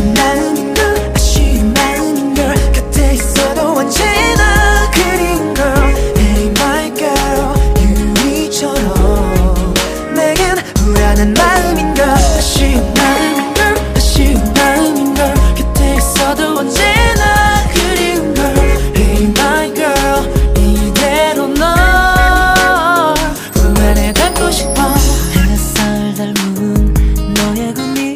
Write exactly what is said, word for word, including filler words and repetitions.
아쉬운 마음인걸 아쉬운 마음인걸 곁에 있어도 언제나 그리운 girl Hey my girl 유리처럼 내겐 불안한 마음인걸 아쉬운 마음인걸 아쉬운 마음인걸 곁에 있어도 언제나 그리운 girl Hey my girl 이대로 널 품 안에 담고 싶어 햇살 닮은 너의 그 미소